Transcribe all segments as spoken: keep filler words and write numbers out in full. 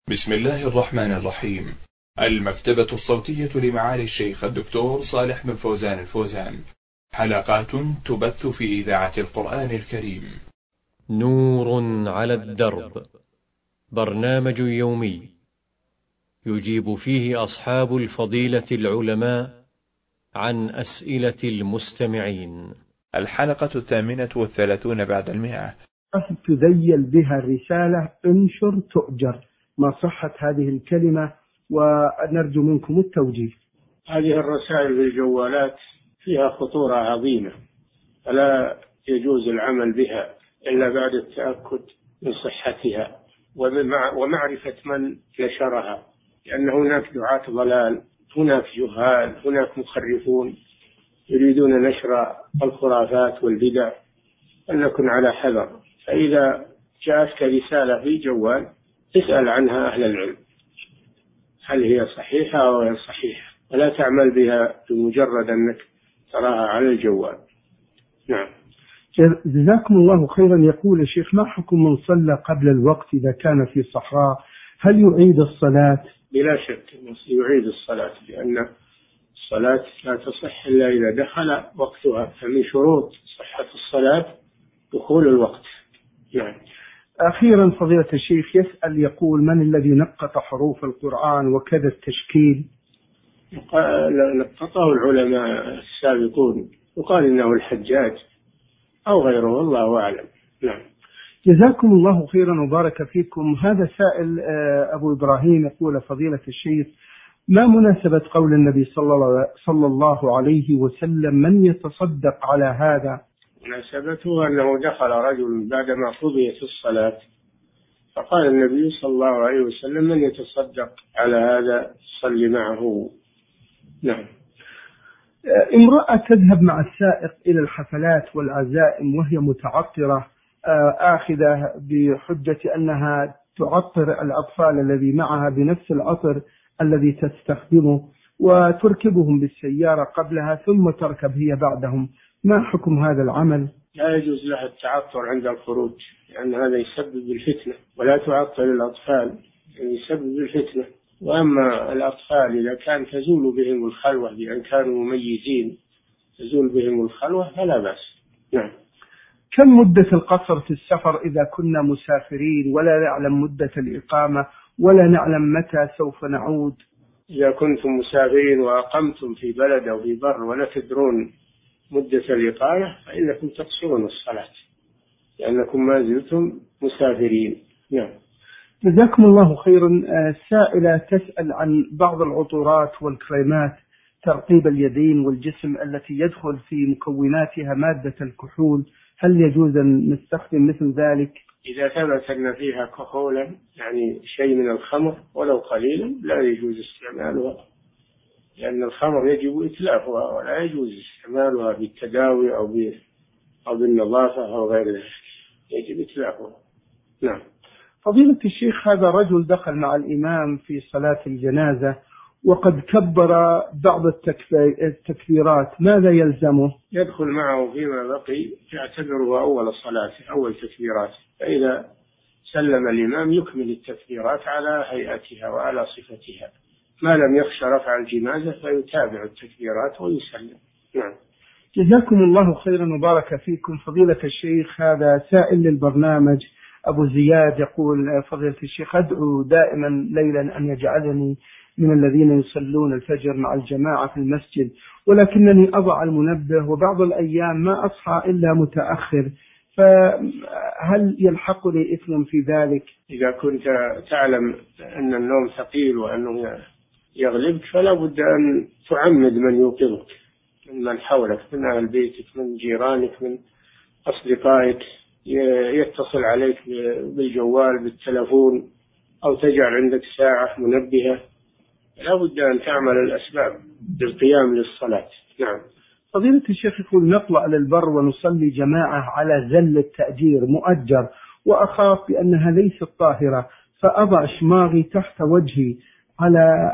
بسم الله الرحمن الرحيم. المكتبة الصوتية لمعالي الشيخ الدكتور صالح بن فوزان الفوزان، حلقات تبث في إذاعة القرآن الكريم. نور على الدرب، برنامج يومي يجيب فيه أصحاب الفضيلة العلماء عن أسئلة المستمعين. الحلقة الثامنة والثلاثون بعد المئة. تذيل بها الرسالة انشر تؤجر، ما صحة هذه الكلمة؟ ونرجو منكم التوجيه. هذه الرسائل بالجوالات فيها خطورة عظيمة، فلا يجوز العمل بها إلا بعد التأكد من صحتها ومعرفة من نشرها، لأن هناك دعاة ضلال، هناك جهال، هناك مخرفون يريدون نشر الخرافات والبدع، فلنكن على حذر. فإذا جاءتك رسالة في جوال اسأل عنها أهل العلم، هل هي صحيحة أو غير صحيحة، ولا تعمل بها بمجرد أنك تراها على الجوال. نعم. جزاكم الله خيرا. يقول الشيخ: ما حكم من صلى قبل الوقت إذا كان في صحراء؟ هل يعيد الصلاة؟ بلا شك يعيد الصلاة، لأن الصلاة لا تصح إلا إذا دخل وقتها، فمن شروط صحة الصلاة دخول الوقت. نعم. أخيرا فضيلة الشيخ يسأل يقول: من الذي نقط حروف القرآن وكذا التشكيل؟ نقطه العلماء السابقون، يقال إنه الحجاج أو غيره، والله أعلم. نعم. جزاكم الله خيرا وبارك فيكم. هذا سائل أبو إبراهيم يقول: فضيلة الشيخ، ما مناسبة قول النبي صلى الله عليه وسلم: من يتصدق على هذا؟ مناسبته أنه دخل رجل بعدما قضيت الصلاة، فقال النبي صلى الله عليه وسلم: من يتصدق على هذا صلي معه. نعم. امرأة تذهب مع السائق إلى الحفلات والعزائم وهي متعطرة، آخذة بحجة أنها تعطر الأطفال الذي معها بنفس العطر الذي تستخدمه، وتركبهم بالسيارة قبلها ثم تركب هي بعدهم، ما حكم هذا العمل؟ لا يجوز لها التعطر عند الخروج، لأن هذا يسبب الفتنة، ولا تعطر الأطفال، يسبب الفتنة. وأما الأطفال إذا كان تزول بهم الخلوة، لأن كانوا مميزين تزول بهم الخلوة فلا بأس. نعم. كم مدة القصر في السفر إذا كنا مسافرين ولا نعلم مدة الإقامة ولا نعلم متى سوف نعود؟ إذا كنتم مسافرين وأقمتم في بلد أو في بر ولا تدرون مدة الإقامة فإنكم تقصرون الصلاة، لأنكم ما زلتم مسافرين. نعم. جزاكم الله خيرا. سائلة تسأل عن بعض العطورات والكريمات ترطيب اليدين والجسم التي يدخل في مكوناتها مادة الكحول، هل يجوز أن نستخدم مثل ذلك؟ إذا ثبت أن فيها كحولا، يعني شيء من الخمر ولو قليلا، لا يجوز استعمالها، لأن الخمر يجب إتلافها، ولا يجوز استعمالها بالتداوي أو أو بالنظافة أو غير ذلك، يجب إتلافها. نعم. فضيلة الشيخ، هذا رجل دخل مع الإمام في صلاة الجنازة وقد كبر بعض التكبيرات، ماذا يلزمه؟ يدخل معه فيما بقي، يعتبره أول صلاة أول تكبيرات، فإذا سلم الإمام يكمل التكبيرات على هيئتها وعلى صفتها، ما لم يخشى رفع الجنازة فيتابع التكبيرات ويسلم. نعم. جزاكم الله خيرا وبارك فيكم. فضيلة الشيخ، هذا سائل للبرنامج أبو زياد يقول: فضيلة الشيخ، أدعو دائما ليلا أن يجعلني من الذين يصلون الفجر مع الجماعة في المسجد، ولكنني أضع المنبه وبعض الأيام ما أصحى إلا متأخر، فهل يلحقني إثم في ذلك؟ إذا كنت تعلم أن النوم ثقيل وأنه يغلبك فلا بد أن تعمد من يوقظك، من حولك، من أهل بيتك، من جيرانك، من أصدقائك، يتصل عليك بالجوال بالتلفون، أو تجعل عندك ساعة منبهة، لا بد أن تعمل الأسباب للقيام للصلاة. نعم. فضيلة الشيخ يقول: نطلع للبر ونصلي جماعة على زل التأجير مؤجر، وأخاف بأنها ليست طاهرة، فأضع شماغي تحت وجهي على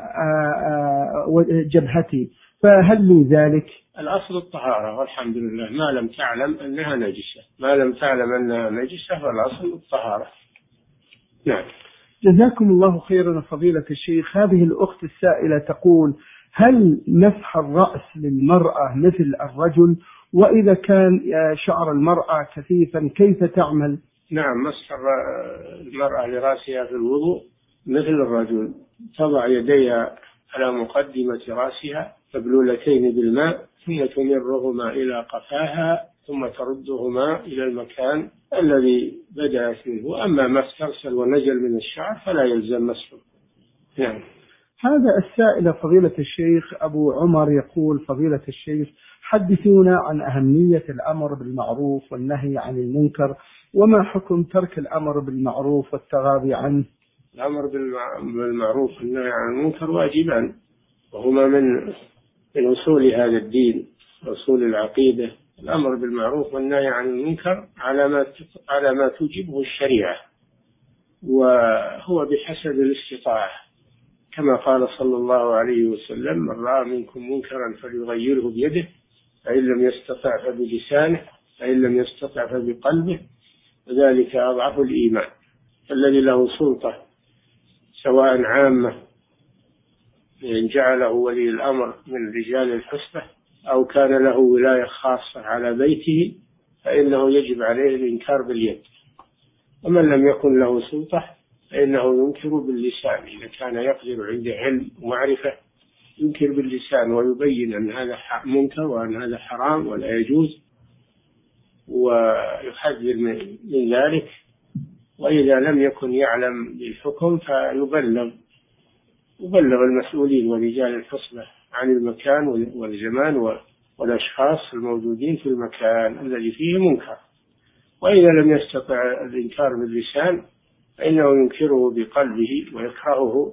جبهتي، فهل لي ذلك؟ الأصل الطهارة والحمد لله، ما لم تعلم أنها نجسة، ما لم تعلم أنها نجسة فالأصل الطهارة. نعم. جزاكم الله خيرا فضيلة الشيخ. هذه الأخت السائلة تقول: هل مسح الرأس للمرأة مثل الرجل؟ وإذا كان شعر المرأة كثيفا كيف تعمل؟ نعم، مسح المرأة لرأسها في الوضوء مثل الرجل، تضع يديها على مقدمة رأسها مبلولتين بالماء، ثم تمرهما إلى قفاها، ثم تردهما إلى المكان الذي بدأت منه. أما ما استرسل ونزل من الشعر فلا يلزم مسحه. نعم. هذا السائل فضيلة الشيخ أبو عمر يقول: فضيلة الشيخ، حدثونا عن أهمية الأمر بالمعروف والنهي عن المنكر، وما حكم ترك الأمر بالمعروف والتغاضي عنه؟ الأمر بالمعروف والنهي عن المنكر واجبان، وهما من من أصول هذا الدين، أصول العقيدة. الأمر بالمعروف والنهي عن المنكر على ما على ما توجبه الشريعة، وهو بحسب الاستطاعة، كما قال صلى الله عليه وسلم: من رأى منكم منكرا فليغيره بيده، فإن لم يستطع فبلسانه، فإن لم يستطع فبقلبه، وذلك أضعف الإيمان. الذي له سلطة سواء عامة إن جعله ولي الأمر من رجال الحسبة أو كان له ولاية خاصة على بيته فإنه يجب عليه الإنكار باليد. ومن لم يكن له سلطة فإنه ينكر باللسان، إذا كان يقدر عنده علم ومعرفة ينكر باللسان ويبين أن هذا منكر وأن هذا حرام ولا يجوز، ويحذر من ذلك. وإذا لم يكن يعلم بالحكم فيبلغ يبلغ المسؤولين ورجال الحسبة عن المكان والزمان والأشخاص الموجودين في المكان الذي فيه منكر. وإذا لم يستطع الإنكار باللسان فإنه ينكره بقلبه ويكرهه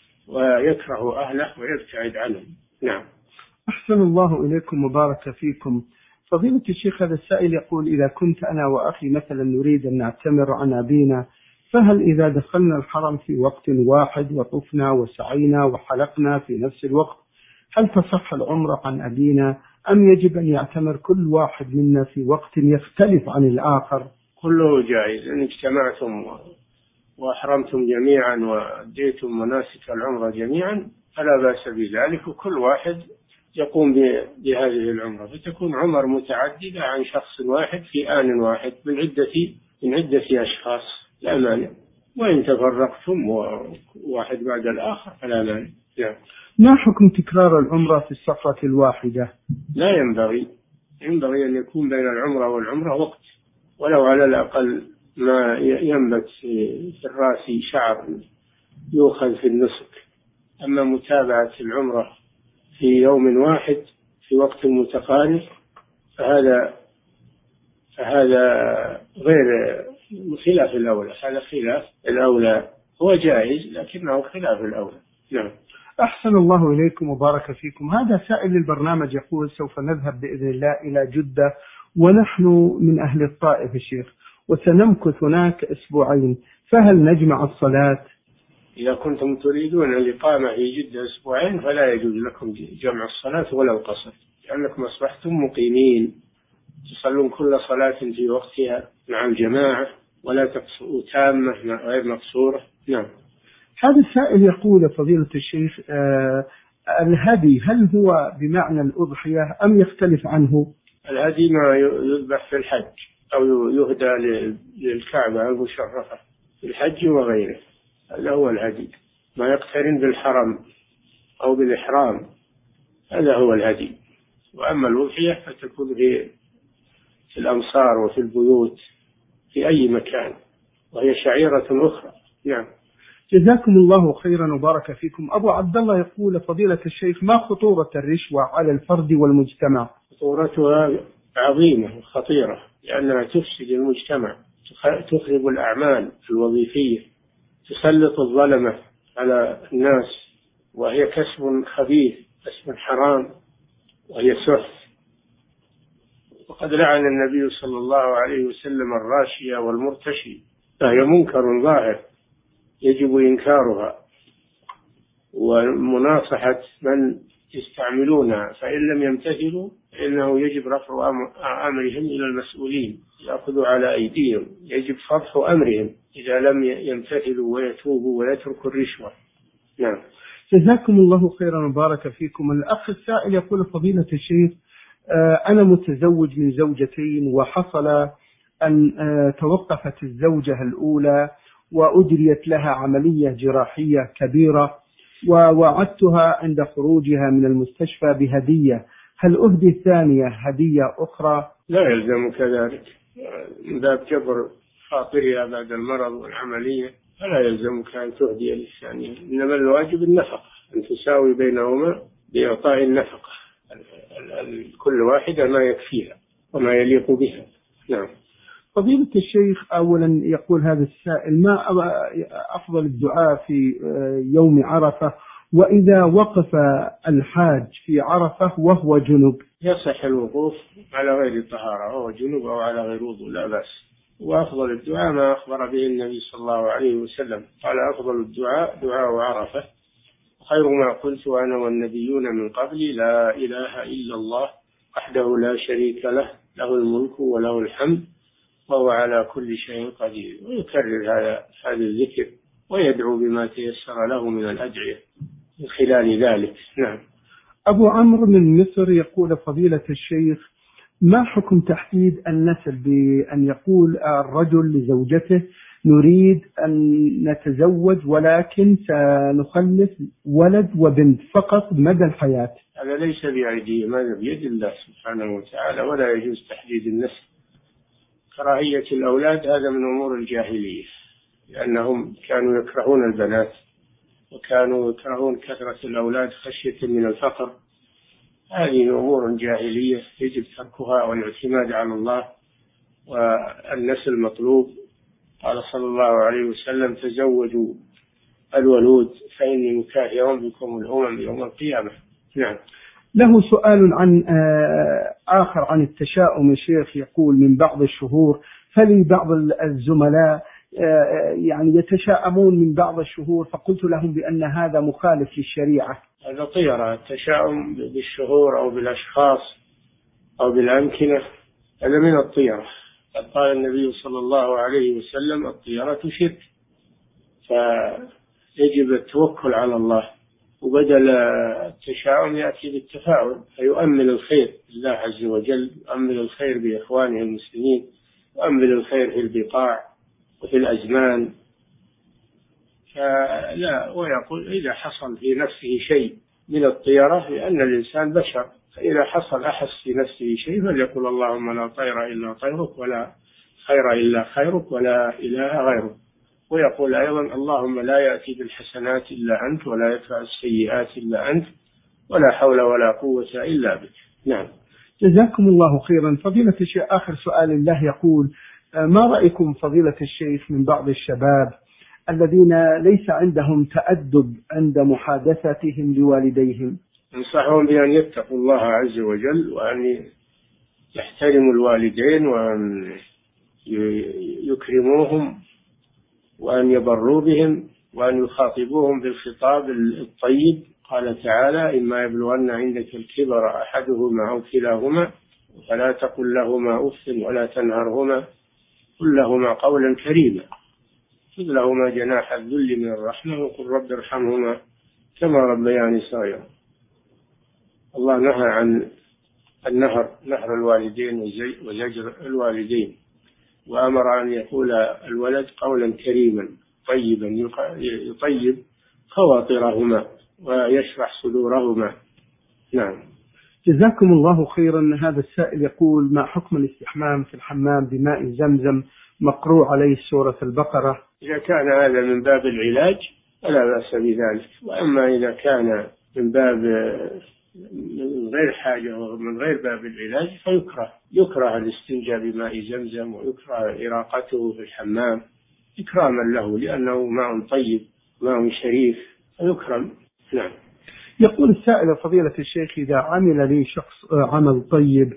ويكره أهله ويبتعد عنهم. نعم. أحسن الله إليكم وبارك فيكم. فضيلة الشيخ، هذا السائل يقول: إذا كنت أنا وأخي مثلا نريد أن نعتمر عن أبينا، فهل إذا دخلنا الحرم في وقت واحد وطفنا وسعينا وحلقنا في نفس الوقت هل تصح العمرة عن أبينا، أم يجب أن يعتمر كل واحد منا في وقت يختلف عن الآخر؟ كله جائز، إن اجتمعتم وأحرمتم جميعا وأديتم مناسك العمرة جميعا فلا بأس بذلك، وكل واحد يقوم بهذه العمرة، فتكون عمر متعددة عن شخص واحد في آن واحد من عدة من عدة أشخاص، لا مانع. وإن تفرقتم واحد بعد الآخر فلا مانع. يعني. ما حكم تكرار العمرة في السفرة الواحدة؟ لا ينبغي ينبغي أن يكون بين العمرة والعمرة وقت، ولو على الأقل ما ينبت في الرأس شعر يؤخذ في النسك. أما متابعة العمرة في يوم واحد في وقت متقارب فهذا فهذا غير خلاف الأولى، هذا خلاف الأولى، هو جائز لكنه خلاف الأولى. نعم. أحسن الله إليكم وبارك فيكم. هذا سائل البرنامج يقول: سوف نذهب بإذن الله إلى جدة ونحن من أهل الطائف الشيخ، وسنمكث هناك أسبوعين، فهل نجمع الصلاة؟ إذا كنتم تريدون الإقامة في جدة أسبوعين فلا يجوز لكم جمع الصلاة ولا القصر، لأنكم أصبحتم مقيمين، تصلون كل صلاة في وقتها مع الجماعة ولا تقصروا تامة غير مقصورة. نعم. هذا السائل يقول: فضيلة الشيخ، آه الهدي هل هو بمعنى الأضحية أم يختلف عنه؟ الهدي ما يذبح في الحج أو يهدى للكعبة المشرفة في الحج وغيره، هذا هو الهدي. ما يقترن بالحرم أو بالإحرام هذا هو الهدي. وأما الأضحية فتكون في في الأمصار وفي البيوت في أي مكان، وهي شعيرة أخرى. نعم. جزاكم الله خيرا وبارك فيكم. أبو عبد الله يقول: فضيلة الشيخ، ما خطورة الرشوة على الفرد والمجتمع؟ خطورتها عظيمة وخطيرة، لأنها تفسد المجتمع، تخرب الأعمال الوظيفية، تسلط الظلمة على الناس، وهي كسب خبيث، كسب حرام، وهي سحت. وقد لعن النبي صلى الله عليه وسلم الراشية والمرتشي، فهي منكر ظاهر يجب إنكارها، ومناصحة من يستعملونها، فإن لم يمتثلوا فإنه يجب رفع أمرهم إلى المسؤولين، يأخذوا على أيديهم، يجب فضح أمرهم إذا لم يمتثلوا ويتوبوا ويتركوا الرشوة. نعم. جزاكم الله خيرا وبارك فيكم. الأخ السائل يقول فضيلة الشيخ، أنا متزوج من زوجتين، وحصل أن توقفت الزوجة الأولى وأجريت لها عملية جراحية كبيرة، ووعدتها عند خروجها من المستشفى بهدية، هل أهدي الثانية هدية أخرى؟ لا يلزمك ذلك، من باب جبر خاطرها بعد المرض والعملية فلا يلزمك أن تهدي للثانية، إنما الواجب النفقة، أن تساوي بينهما بإعطاء النفقة، كل واحدة ما يكفيها وما يليق بها. نعم. فضيلة الشيخ، أولا يقول هذا السائل، ما أفضل الدعاء في يوم عرفة وإذا وقف الحاج في عرفة وهو جنب؟ يصح الوقوف على غير طهارة، وهو جنب أو على غير وضوء لا بأس. وأفضل الدعاء ما أخبر به النبي صلى الله عليه وسلم، قال أفضل الدعاء دعاء عرفة، خير ما قلت أنا والنبيون من قبلي لا إله إلا الله وحده لا شريك له، له الملك وله الحمد وهو على كل شيء قدير. ويكرر هذا هذا الذكر ويدعو بما تيسر له من الأدعية من خلال ذلك. نعم. أبو عمرو من مصر يقول فضيلة الشيخ، ما حكم تحديد النسل بأن يقول الرجل لزوجته نريد أن نتزوج ولكن سنخلف ولد وبنت فقط مدى الحياة؟ هذا ليس بأيديهم، هذا بيد الله سبحانه وتعالى، ولا يجوز تحديد النسل. كراهية الأولاد هذا من أمور الجاهلية، لأنهم كانوا يكرهون البنات وكانوا يكرهون كثرة الأولاد خشية من الفقر. هذه أمور جاهلية يجب تركها والاعتماد على الله، والنسل مطلوب. قال صلى الله عليه وسلم تزوجوا الولود فإني مكاثر بكم الأمم يوم القيامة. نعم. له سؤال عن آخر عن التشاؤم الشيخ، يقول من بعض الشهور، فلي بعض الزملاء يعني يتشاءمون من بعض الشهور، فقلت لهم بأن هذا مخالف للشريعة. هذا طيرة، التشاؤم بالشهور أو بالأشخاص أو بالأمكنة هذا من الطيرة. قال النبي صلى الله عليه وسلم الطيرة شرك، فيجب التوكل على الله، وبدل التشاؤم يأتي بالتفاؤل، فيؤمل الخير لله عز وجل، يؤمل الخير بإخوانه المسلمين، يؤمل الخير في البقاع وفي الأزمان. فلا، ويقول إذا حصل في نفسه شيء من الطيرة، لأن الإنسان بشر، فإذا حصل أحس في نفسه شيء فليقول اللهم لا طير إلا طيرك ولا خير إلا خيرك ولا إله غيرك. ويقول أيضا اللهم لا يأتي بالحسنات إلا أنت ولا يدفع السيئات إلا أنت ولا حول ولا قوة إلا بك. نعم. جزاكم الله خيرا. فضيلة الشيخ، آخر سؤال الله يقول، ما رأيكم فضيلة الشيخ من بعض الشباب الذين ليس عندهم تأدب عند محادثتهم لوالديهم؟ انصحهم بأن يتقوا الله عز وجل، وأن يحترموا الوالدين، وأن يكرموهم، وأن يبروا بهم، وأن يخاطبوهم بالخطاب الطيب. قال تعالى إما يبلغن عندك الكبر أحدهما أو كلاهما فلا تقل لهما أف ولا تنهرهما، قل لهما قولا كريما، خذ لهما جناح الذل من الرحمة وقل رب ارحمهما كما ربياني صغيرا. الله نهى عن النهر، نهر الوالدين وزجر الوالدين، وأمر أن يقول الولد قولا كريما طيبا يطيب خواطرهما ويشرح صدورهما. نعم. جزاكم الله خيرا. هذا السائل يقول ما حكم الاستحمام في الحمام بماء زمزم مقروء عليه سورة البقرة؟ إذا كان هذا من باب العلاج فلا بأس بذلك، وأما إذا كان من باب من غير حاجة ومن غير باب العلاج فيكره يكره الاستنجاء بماء زمزم، ويكره إراقته في الحمام إكراما له، لأنه ماء طيب ماء شريف فيكرم. نعم. يقول السائل فضيلة الشيخ، إذا عمل لي شخص عمل طيب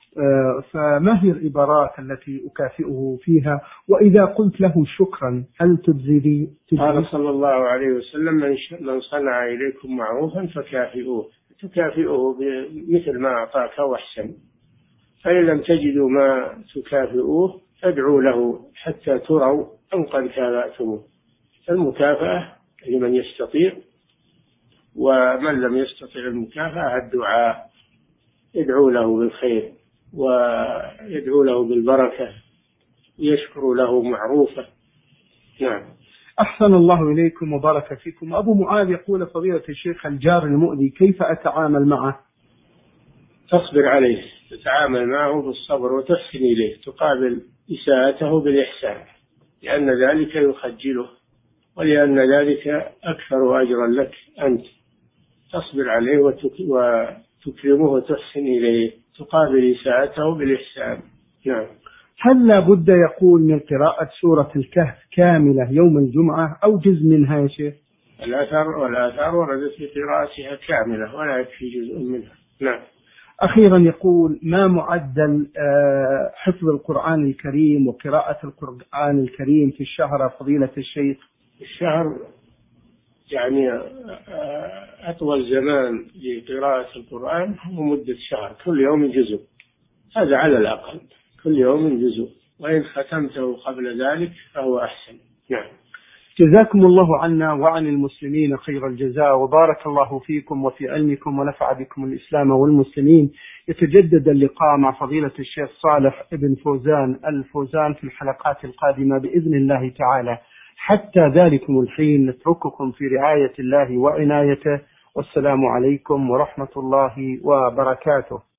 فما هي العبارات التي أكافئه فيها، وإذا قلت له شكرا هل تجزي لي؟ قال صلى الله عليه وسلم من صنع إليكم معروفا فكافئوه، تكافئه مثل ما أعطاك وأحسن. فإن لم تجدوا ما تكافئوه فادعوا له حتى تروا أن قد كافأتموه. المكافأة لمن يستطيع، ومن لم يستطع المكافأة الدعاء، يدعو له بالخير ويدعو له بالبركة ويشكر له معروفة. نعم. أحسن الله إليكم وبارك فيكم. أبو معاذ يقول فضيلة الشيخ الجار المؤذي كيف أتعامل معه؟ تصبر عليه، تتعامل معه بالصبر وتحسن إليه، تقابل إساءته بالإحسان، لأن ذلك يخجله ولأن ذلك أكثر أجرا لك أنت. تصبر عليه وتكرمه وتحسن إليه، تقابل إساءته بالإحسان. نعم. هل لا بد يقول من قراءة سورة الكهف كاملة يوم الجمعة أو جزء منها يا شيخ؟ الآثار والآثار وردت في قراءتها كاملة ولا يكفي جزء منها. نعم. أخيرا يقول ما معدل حفظ القرآن الكريم وقراءة القرآن الكريم في الشهر فضيلة الشيخ؟ الشهر يعني أطول زمان لقراءة القرآن هو مدة شهر، كل يوم جزء، هذا على الأقل، كل يوم جزء، وإن ختمته قبل ذلك فهو أحسن. نعم. جزاكم الله عنا وعن المسلمين خير الجزاء، وبارك الله فيكم وفي علمكم ونفع بكم الإسلام والمسلمين. يتجدد اللقاء مع فضيلة الشيخ صالح ابن فوزان الفوزان في الحلقات القادمة بإذن الله تعالى. حتى ذلكم الحين نترككم في رعاية الله وعنايته، والسلام عليكم ورحمة الله وبركاته.